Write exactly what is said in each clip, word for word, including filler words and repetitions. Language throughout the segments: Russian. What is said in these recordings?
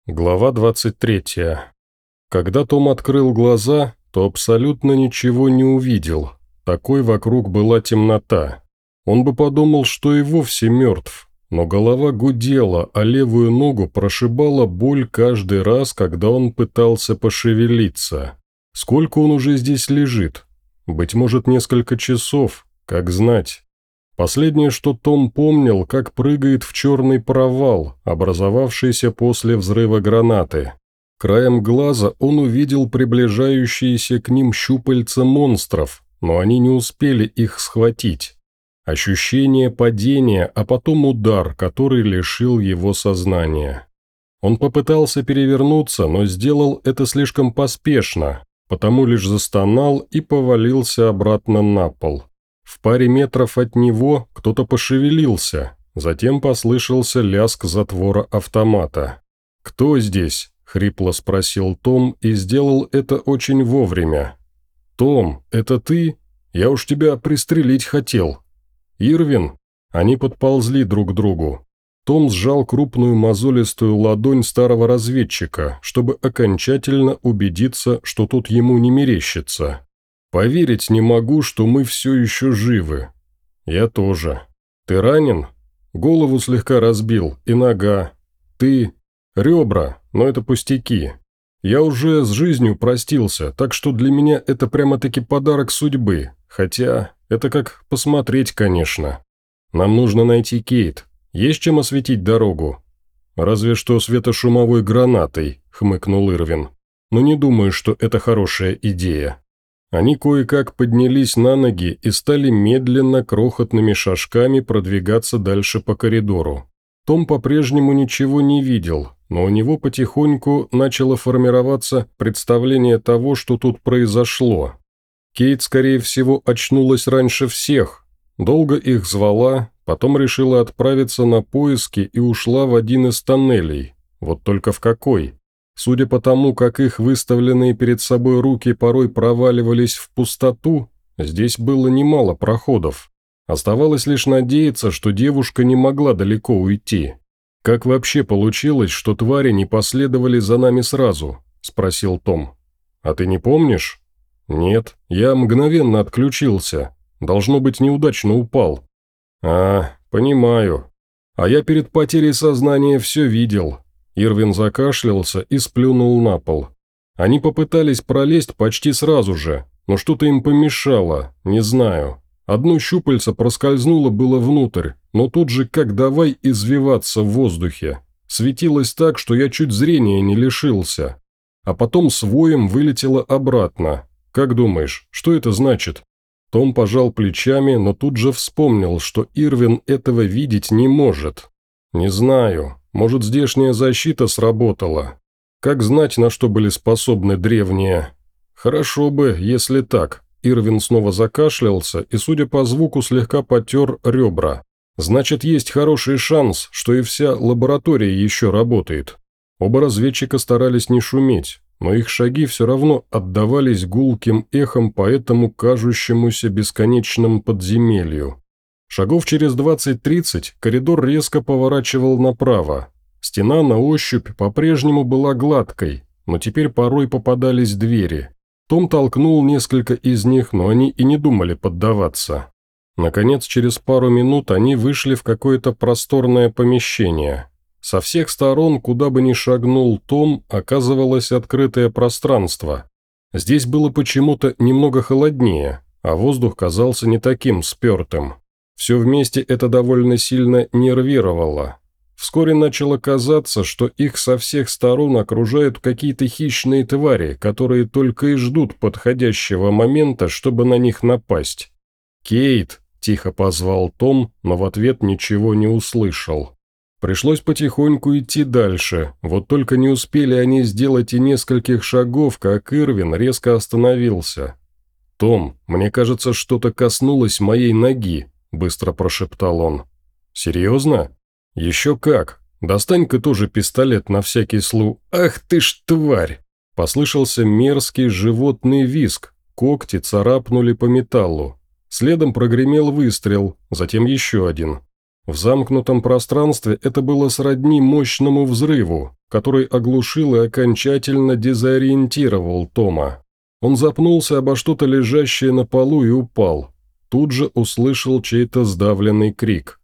Глава двадцать третья. Когда Том открыл глаза, то абсолютно ничего не увидел. Такой вокруг была темнота. Он бы подумал, что и вовсе мертв, но голова гудела, а левую ногу прошибала боль каждый раз, когда он пытался пошевелиться. Сколько он уже здесь лежит? Быть может, несколько часов, как знать. Последнее, что Том помнил, как прыгает в черный провал, образовавшийся после взрыва гранаты. Краем глаза он увидел приближающиеся к ним щупальца монстров, но они не успели их схватить. Ощущение падения, а потом удар, который лишил его сознания. Он попытался перевернуться, но сделал это слишком поспешно, потому лишь застонал и повалился обратно на пол. В паре метров от него кто-то пошевелился, затем послышался лязг затвора автомата. «Кто здесь?» – хрипло спросил Том и сделал это очень вовремя. «Том, это ты? Я уж тебя пристрелить хотел». «Ирвин?» Они подползли друг к другу. Том сжал крупную мозолистую ладонь старого разведчика, чтобы окончательно убедиться, что тут ему не мерещится. «Поверить не могу, что мы все еще живы». «Я тоже». «Ты ранен?» «Голову слегка разбил, и нога». «Ты?» «Ребра, но это пустяки. Я уже с жизнью простился, так что для меня это прямо-таки подарок судьбы, хотя это как посмотреть, конечно. Нам нужно найти Кейт. Есть чем осветить дорогу?» «Разве что светошумовой гранатой», — хмыкнул Ирвин. «Но не думаю, что это хорошая идея». Они кое-как поднялись на ноги и стали медленно, крохотными шажками продвигаться дальше по коридору. Том по-прежнему ничего не видел, но у него потихоньку начало формироваться представление того, что тут произошло. Кейт, скорее всего, очнулась раньше всех, долго их звала, потом решила отправиться на поиски и ушла в один из тоннелей. Вот только в какой? Судя по тому, как их выставленные перед собой руки порой проваливались в пустоту, здесь было немало проходов. Оставалось лишь надеяться, что девушка не могла далеко уйти. «Как вообще получилось, что твари не последовали за нами сразу?» – спросил Том. «А ты не помнишь?» «Нет, я мгновенно отключился. Должно быть, неудачно упал». «А, понимаю. А я перед потерей сознания все видел». Ирвин закашлялся и сплюнул на пол. Они попытались пролезть почти сразу же, но что-то им помешало, не знаю. Одно щупальце проскользнуло было внутрь, но тут же как давай извиваться в воздухе. Светилось так, что я чуть зрения не лишился. А потом с воем вылетело обратно. Как думаешь, что это значит?» Том пожал плечами, но тут же вспомнил, что Ирвин этого видеть не может. «Не знаю. Может, здешняя защита сработала? Как знать, на что были способны древние? Хорошо бы, если так». Ирвин снова закашлялся и, судя по звуку, слегка потер ребра. «Значит, есть хороший шанс, что и вся лаборатория еще работает». Оба разведчика старались не шуметь, но их шаги все равно отдавались гулким эхом по этому кажущемуся бесконечному подземелью. Шагов через двадцать-тридцать коридор резко поворачивал направо. Стена на ощупь по-прежнему была гладкой, но теперь порой попадались двери. Том толкнул несколько из них, но они и не думали поддаваться. Наконец, через пару минут они вышли в какое-то просторное помещение. Со всех сторон, куда бы ни шагнул Том, оказывалось открытое пространство. Здесь было почему-то немного холоднее, а воздух казался не таким спертым. Все вместе это довольно сильно нервировало. Вскоре начало казаться, что их со всех сторон окружают какие-то хищные твари, которые только и ждут подходящего момента, чтобы на них напасть. «Кейт!» – тихо позвал Том, но в ответ ничего не услышал. Пришлось потихоньку идти дальше, вот только не успели они сделать и нескольких шагов, как Ирвин резко остановился. «Том, мне кажется, что-то коснулось моей ноги», – быстро прошептал он. «Серьезно?» «Еще как! Достань-ка тоже пистолет на всякий случай. Ах ты ж тварь!» Послышался мерзкий животный визг, когти царапнули по металлу. Следом прогремел выстрел, затем еще один. В замкнутом пространстве это было сродни мощному взрыву. который оглушил и окончательно дезориентировал Тома. Он запнулся обо что-то лежащее на полу и упал. Тут же услышал чей-то сдавленный крик.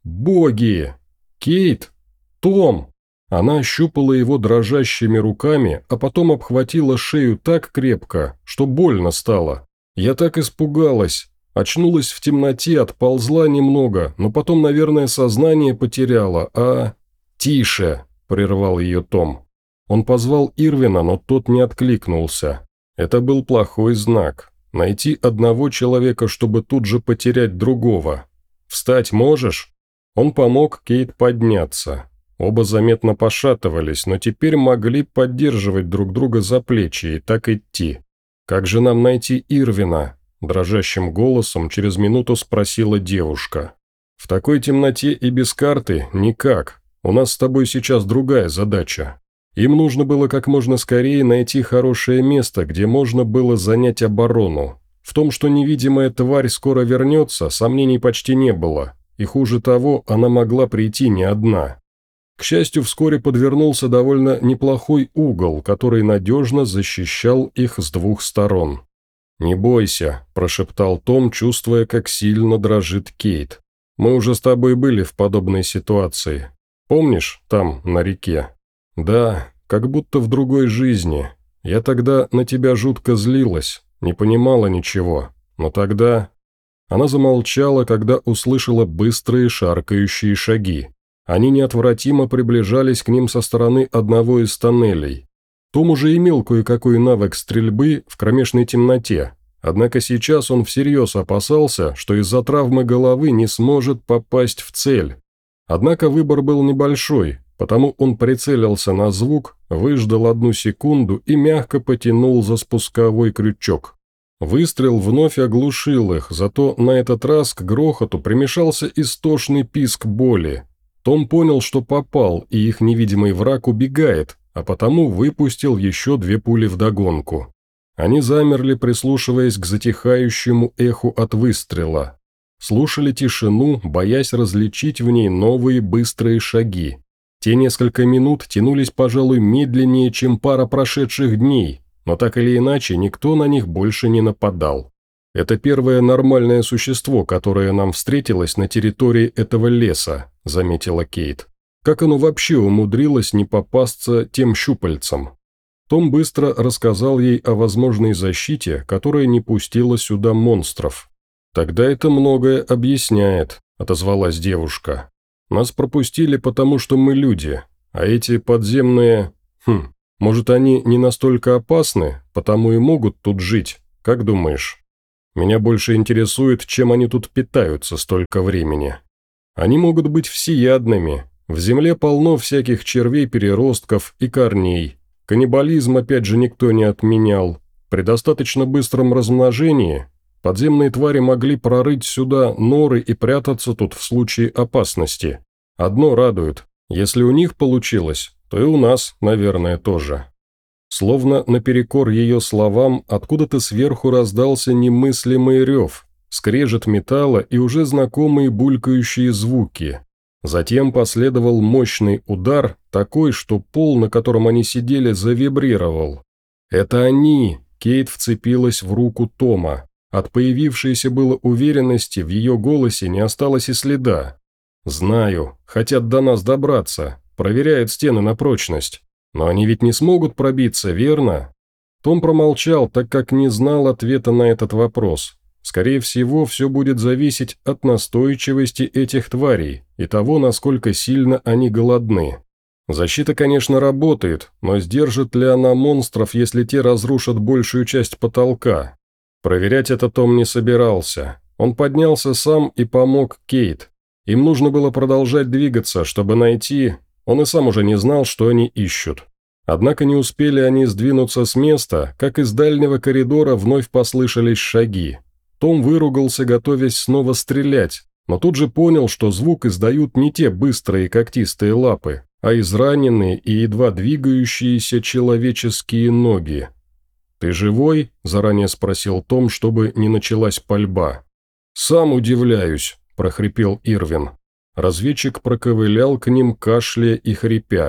«Боги! Кейт! Том!» Она ощупала его дрожащими руками, а потом обхватила шею так крепко, что больно стало. Я так испугалась. Очнулась в темноте, отползла немного, но потом, наверное, сознание потеряла, а... «Тише!» – прервал ее Том. Он позвал Ирвина, но тот не откликнулся. Это был плохой знак. Найти одного человека, чтобы тут же потерять другого. «Встать можешь?» Он помог Кейт подняться. Оба заметно пошатывались, но теперь могли поддерживать друг друга за плечи и так идти. «Как же нам найти Ирвина?» – дрожащим голосом через минуту спросила девушка. «В такой темноте и без карты никак. У нас с тобой сейчас другая задача. Им нужно было как можно скорее найти хорошее место, где можно было занять оборону. В том, что невидимая тварь скоро вернется, сомнений почти не было, и хуже того, она могла прийти не одна. К счастью, вскоре подвернулся довольно неплохой угол, который надежно защищал их с двух сторон. «Не бойся», – прошептал Том, чувствуя, как сильно дрожит Кейт. «Мы уже с тобой были в подобной ситуации. Помнишь, там, на реке?» «Да, как будто в другой жизни. Я тогда на тебя жутко злилась, не понимала ничего, но тогда...» Она замолчала, когда услышала быстрые шаркающие шаги. Они неотвратимо приближались к ним со стороны одного из тоннелей. Том уже имел кое-какой навык стрельбы в кромешной темноте, однако сейчас он всерьез опасался, что из-за травмы головы не сможет попасть в цель. Однако выбор был небольшой, потому он прицелился на звук, выждал одну секунду и мягко потянул за спусковой крючок. Выстрел вновь оглушил их, зато на этот раз к грохоту примешался истошный писк боли. Том понял, что попал, и их невидимый враг убегает, а потому выпустил еще две пули вдогонку. Они замерли, прислушиваясь к затихающему эху от выстрела. Слушали тишину, боясь различить в ней новые быстрые шаги. Те несколько минут тянулись, пожалуй, медленнее, чем пара прошедших дней, но так или иначе никто на них больше не нападал. «Это первое нормальное существо, которое нам встретилось на территории этого леса», – заметила Кейт. «Как оно вообще умудрилось не попасться тем щупальцам?» Том быстро рассказал ей о возможной защите, которая не пустила сюда монстров. «Тогда это многое объясняет», – отозвалась девушка. «Нас пропустили, потому что мы люди, а эти подземные... Хм, может, они не настолько опасны, потому и могут тут жить, как думаешь?» «Меня больше интересует, чем они тут питаются столько времени. Они могут быть всеядными. В земле полно всяких червей-переростков и корней. Каннибализм опять же никто не отменял. При достаточно быстром размножении подземные твари могли прорыть сюда норы и прятаться тут в случае опасности. Одно радует. Если у них получилось, то и у нас, наверное, тоже». Словно наперекор ее словам, откуда-то сверху раздался немыслимый рев, скрежет металла и уже знакомые булькающие звуки. Затем последовал мощный удар, такой, что пол, на котором они сидели, завибрировал. «Это они!» – Кейт вцепилась в руку Тома. От появившейся было уверенности в ее голосе не осталось и следа. «Знаю, хотят до нас добраться, проверяют стены на прочность. Но они ведь не смогут пробиться, верно?» Том промолчал, так как не знал ответа на этот вопрос. Скорее всего, все будет зависеть от настойчивости этих тварей и того, насколько сильно они голодны. Защита, конечно, работает, но сдержит ли она монстров, если те разрушат большую часть потолка? Проверять это Том не собирался. Он поднялся сам и помог Кейт. Им нужно было продолжать двигаться, чтобы найти... Он и сам уже не знал, что они ищут. Однако не успели они сдвинуться с места, как из дальнего коридора вновь послышались шаги. Том выругался, готовясь снова стрелять, но тут же понял, что звук издают не те быстрые когтистые лапы, а израненные и едва двигающиеся человеческие ноги. «Ты живой?» – заранее спросил Том, чтобы не началась пальба. «Сам удивляюсь», – прохрипел Ирвин. Разведчик проковылял к ним, кашляя и хрипя.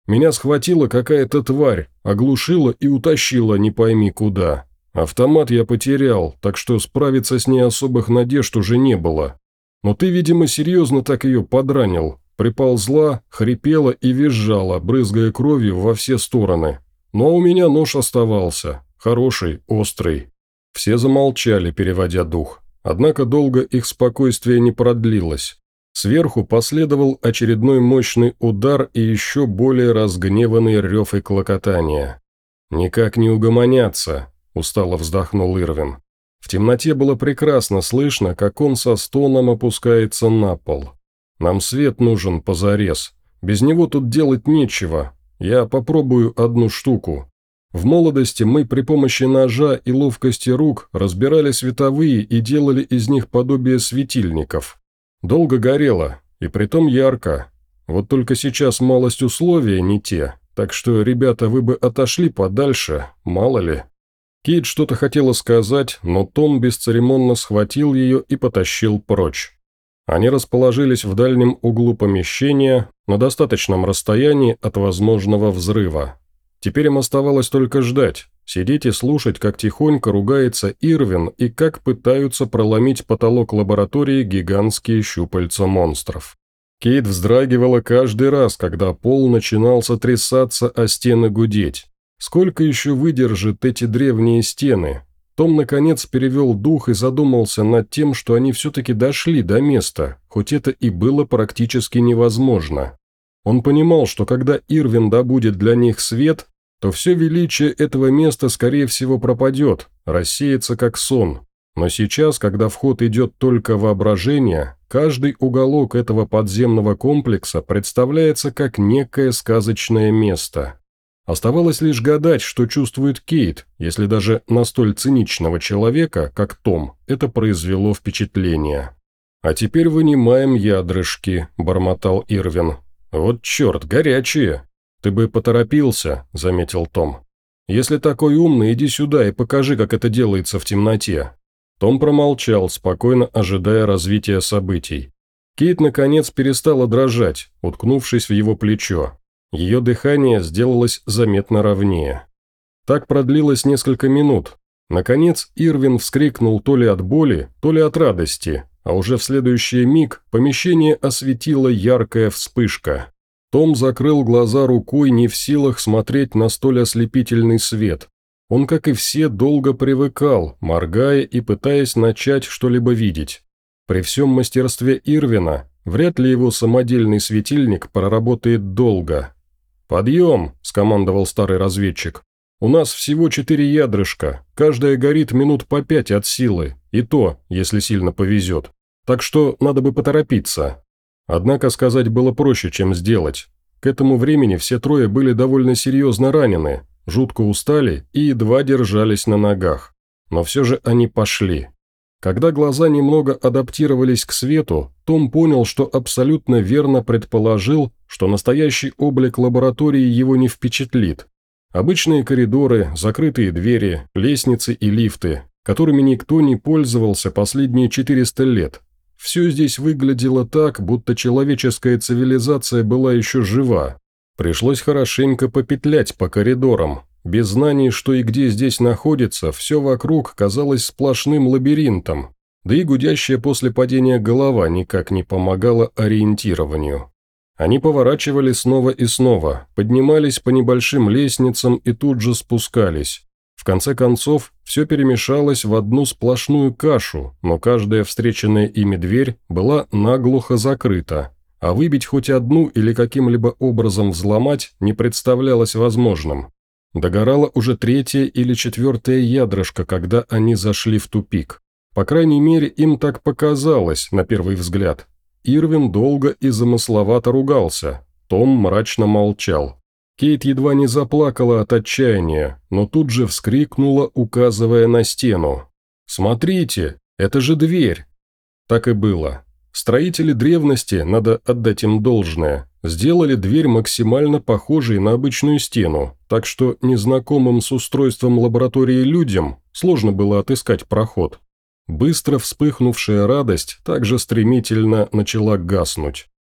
Меня схватила какая-то тварь, оглушила и утащила не пойми куда. Автомат я потерял, так что справиться с ней особых надежд уже не было. Но ты, видимо, серьезно так ее подранил. Приползла, хрипела и визжала, брызгая кровью во все стороны. Но у меня нож оставался. Хороший, острый. Все замолчали, переводя дух. Однако долго их спокойствие не продлилось. Сверху последовал очередной мощный удар и еще более разгневанный рев и клокотание. «Никак не угомоняться», – устало вздохнул Ирвин. В темноте было прекрасно слышно, как он со стоном опускается на пол. «Нам свет нужен позарез. Без него тут делать нечего. Я попробую одну штуку. В молодости мы при помощи ножа и ловкости рук разбирали световые и делали из них подобие светильников. Долго горело, и притом ярко. Вот только сейчас малость условия не те, так что, ребята, вы бы отошли подальше, мало ли». Кейт что-то хотела сказать, но Том бесцеремонно схватил ее и потащил прочь. Они расположились в дальнем углу помещения, на достаточном расстоянии от возможного взрыва. Теперь им оставалось только ждать, сидеть и слушать, как тихонько ругается Ирвин и как пытаются проломить потолок лаборатории гигантские щупальца монстров. Кейт вздрагивала каждый раз, когда пол начинал сотрясаться, а стены гудеть. Сколько еще выдержат эти древние стены? Том, наконец, перевел дух и задумался над тем, что они все-таки дошли до места, хоть это и было практически невозможно. Он понимал, что когда Ирвин добудет для них свет, то все величие этого места, скорее всего, пропадет, рассеется как сон. Но сейчас, когда в ход идет только воображение, каждый уголок этого подземного комплекса представляется как некое сказочное место. Оставалось лишь гадать, что чувствует Кейт, если даже на столь циничного человека, как Том, это произвело впечатление. «А теперь вынимаем ядрышки», – бормотал Ирвин. «Вот черт, горячие!» «Ты бы поторопился», – заметил Том. «Если такой умный, иди сюда и покажи, как это делается в темноте». Том промолчал, спокойно ожидая развития событий. Кейт, наконец, перестала дрожать, уткнувшись в его плечо. Ее дыхание сделалось заметно ровнее. Так продлилось несколько минут. Наконец Ирвин вскрикнул то ли от боли, то ли от радости, а уже в следующий миг помещение осветила яркая вспышка. Том закрыл глаза рукой, не в силах смотреть на столь ослепительный свет. Он, как и все, долго привыкал, моргая и пытаясь начать что-либо видеть. При всем мастерстве Ирвина, вряд ли его самодельный светильник проработает долго. «Подъем!» – скомандовал старый разведчик. «У нас всего четыре ядрышка, каждая горит минут по пять от силы, и то, если сильно повезет. Так что надо бы поторопиться». Однако сказать было проще, чем сделать. К этому времени все трое были довольно серьезно ранены, жутко устали и едва держались на ногах. Но все же они пошли. Когда глаза немного адаптировались к свету, Том понял, что абсолютно верно предположил, что настоящий облик лаборатории его не впечатлит. Обычные коридоры, закрытые двери, лестницы и лифты, которыми никто не пользовался последние четыреста лет. Все здесь выглядело так, будто человеческая цивилизация была еще жива. Пришлось хорошенько попетлять по коридорам. Без знаний, что и где здесь находится, все вокруг казалось сплошным лабиринтом, да и гудящая после падения голова никак не помогала ориентированию. Они поворачивали снова и снова, поднимались по небольшим лестницам и тут же спускались. В конце концов, все перемешалось в одну сплошную кашу, но каждая встреченная ими дверь была наглухо закрыта, а выбить хоть одну или каким-либо образом взломать не представлялось возможным. Догорало уже третье или четвертое ядрышко, когда они зашли в тупик. По крайней мере, им так показалось, на первый взгляд. Ирвин долго и замысловато ругался, Том мрачно молчал. Кейт едва не заплакала от отчаяния, но тут же вскрикнула, указывая на стену. «Смотрите, это же дверь!» Так и было. Строители древности, надо отдать им должное, сделали дверь максимально похожей на обычную стену, так что незнакомым с устройством лаборатории людям сложно было отыскать проход. Быстро вспыхнувшая радость также стремительно начала гаснуть.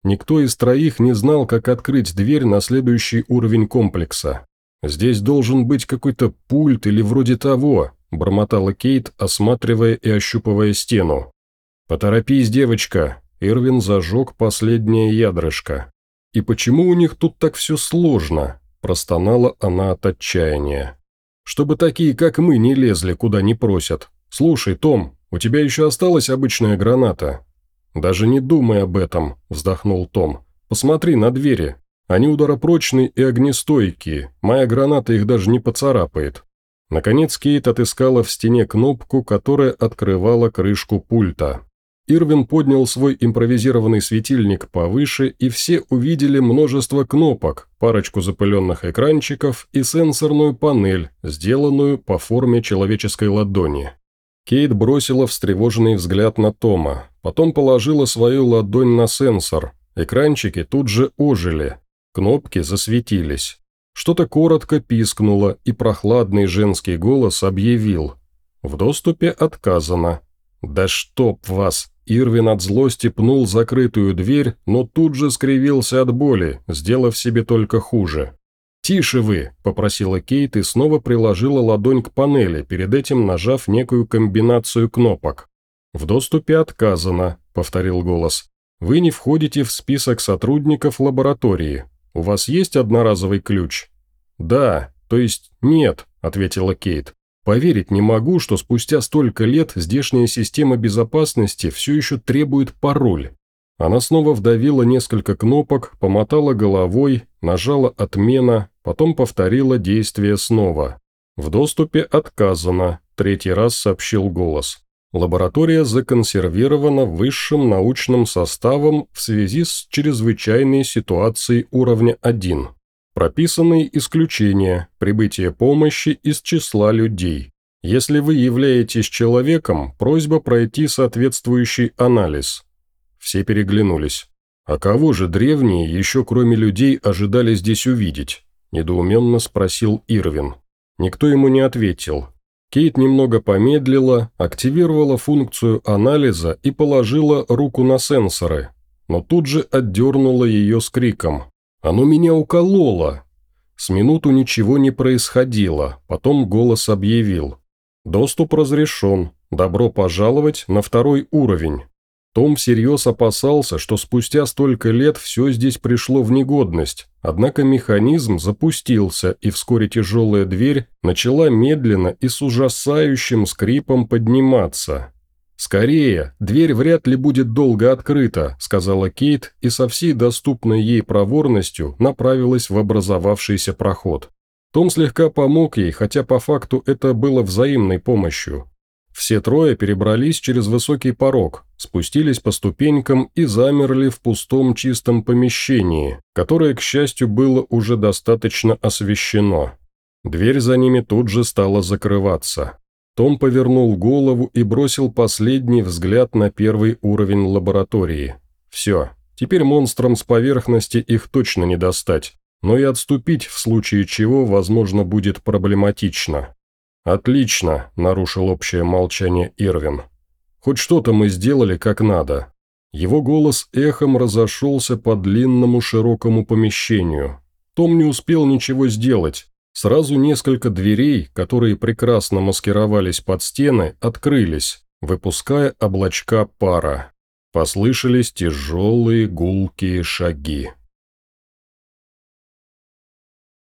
Никто из троих не знал, как открыть дверь на следующий уровень комплекса. «Здесь должен быть какой-то пульт или вроде того», – бормотала Кейт, осматривая и ощупывая стену. «Поторопись, девочка», – Ирвин зажег последнее ядрышко. «И почему у них тут так все сложно?» – простонала она от отчаяния. «Чтобы такие, как мы, не лезли, куда не просят. Слушай, Том, у тебя еще осталась обычная граната?» «Даже не думай об этом», – вздохнул Том. «Посмотри на двери. Они ударопрочные и огнестойкие, моя граната их даже не поцарапает». Наконец Кейт отыскала в стене кнопку, которая открывала крышку пульта. Ирвин поднял свой импровизированный светильник повыше, и все увидели множество кнопок, парочку запыленных экранчиков и сенсорную панель, сделанную по форме человеческой ладони. Кейт бросила встревоженный взгляд на Тома, потом положила свою ладонь на сенсор. Экранчики тут же ожили. Кнопки засветились. Что-то коротко пискнуло, и прохладный женский голос объявил: «В доступе отказано». «Да чтоб вас!» Ирвин от злости пнул закрытую дверь, но тут же скривился от боли, сделав себе только хуже. «Тише вы!» – попросила Кейт и снова приложила ладонь к панели, перед этим нажав некую комбинацию кнопок. «В доступе отказано», – повторил голос. «Вы не входите в список сотрудников лаборатории. У вас есть одноразовый ключ?» «Да, то есть нет», – ответила Кейт. «Поверить не могу, что спустя столько лет здешняя система безопасности все еще требует пароль». Она снова вдавила несколько кнопок, помотала головой, нажала «Отмена», потом повторила действие снова. «В доступе отказано», – третий раз сообщил голос. «Лаборатория законсервирована высшим научным составом в связи с чрезвычайной ситуацией уровня один. Прописанные исключения, прибытие помощи из числа людей. Если вы являетесь человеком, просьба пройти соответствующий анализ». Все переглянулись. «А кого же древние, еще кроме людей, ожидали здесь увидеть?» – недоуменно спросил Ирвин. Никто ему не ответил. Кейт немного помедлила, активировала функцию анализа и положила руку на сенсоры, но тут же отдернула ее с криком: «Оно меня укололо!» С минуту ничего не происходило, потом голос объявил: «Доступ разрешен, добро пожаловать на второй уровень». Том всерьез опасался, что спустя столько лет все здесь пришло в негодность, однако механизм запустился, и вскоре тяжелая дверь начала медленно и с ужасающим скрипом подниматься. «Скорее, дверь вряд ли будет долго открыта», – сказала Кейт, и со всей доступной ей проворностью направилась в образовавшийся проход. Том слегка помог ей, хотя по факту это было взаимной помощью. Все трое перебрались через высокий порог, спустились по ступенькам и замерли в пустом чистом помещении, которое, к счастью, было уже достаточно освещено. Дверь за ними тут же стала закрываться. Том повернул голову и бросил последний взгляд на первый уровень лаборатории. Все, теперь монстрам с поверхности их точно не достать, но и отступить в случае чего, возможно, будет проблематично. «Отлично», – нарушил общее молчание Ирвин. «Хоть что-то мы сделали как надо». Его голос эхом разошелся по длинному широкому помещению. Том не успел ничего сделать. Сразу несколько дверей, которые прекрасно маскировались под стены, открылись, выпуская облачка пара. Послышались тяжелые гулкие шаги.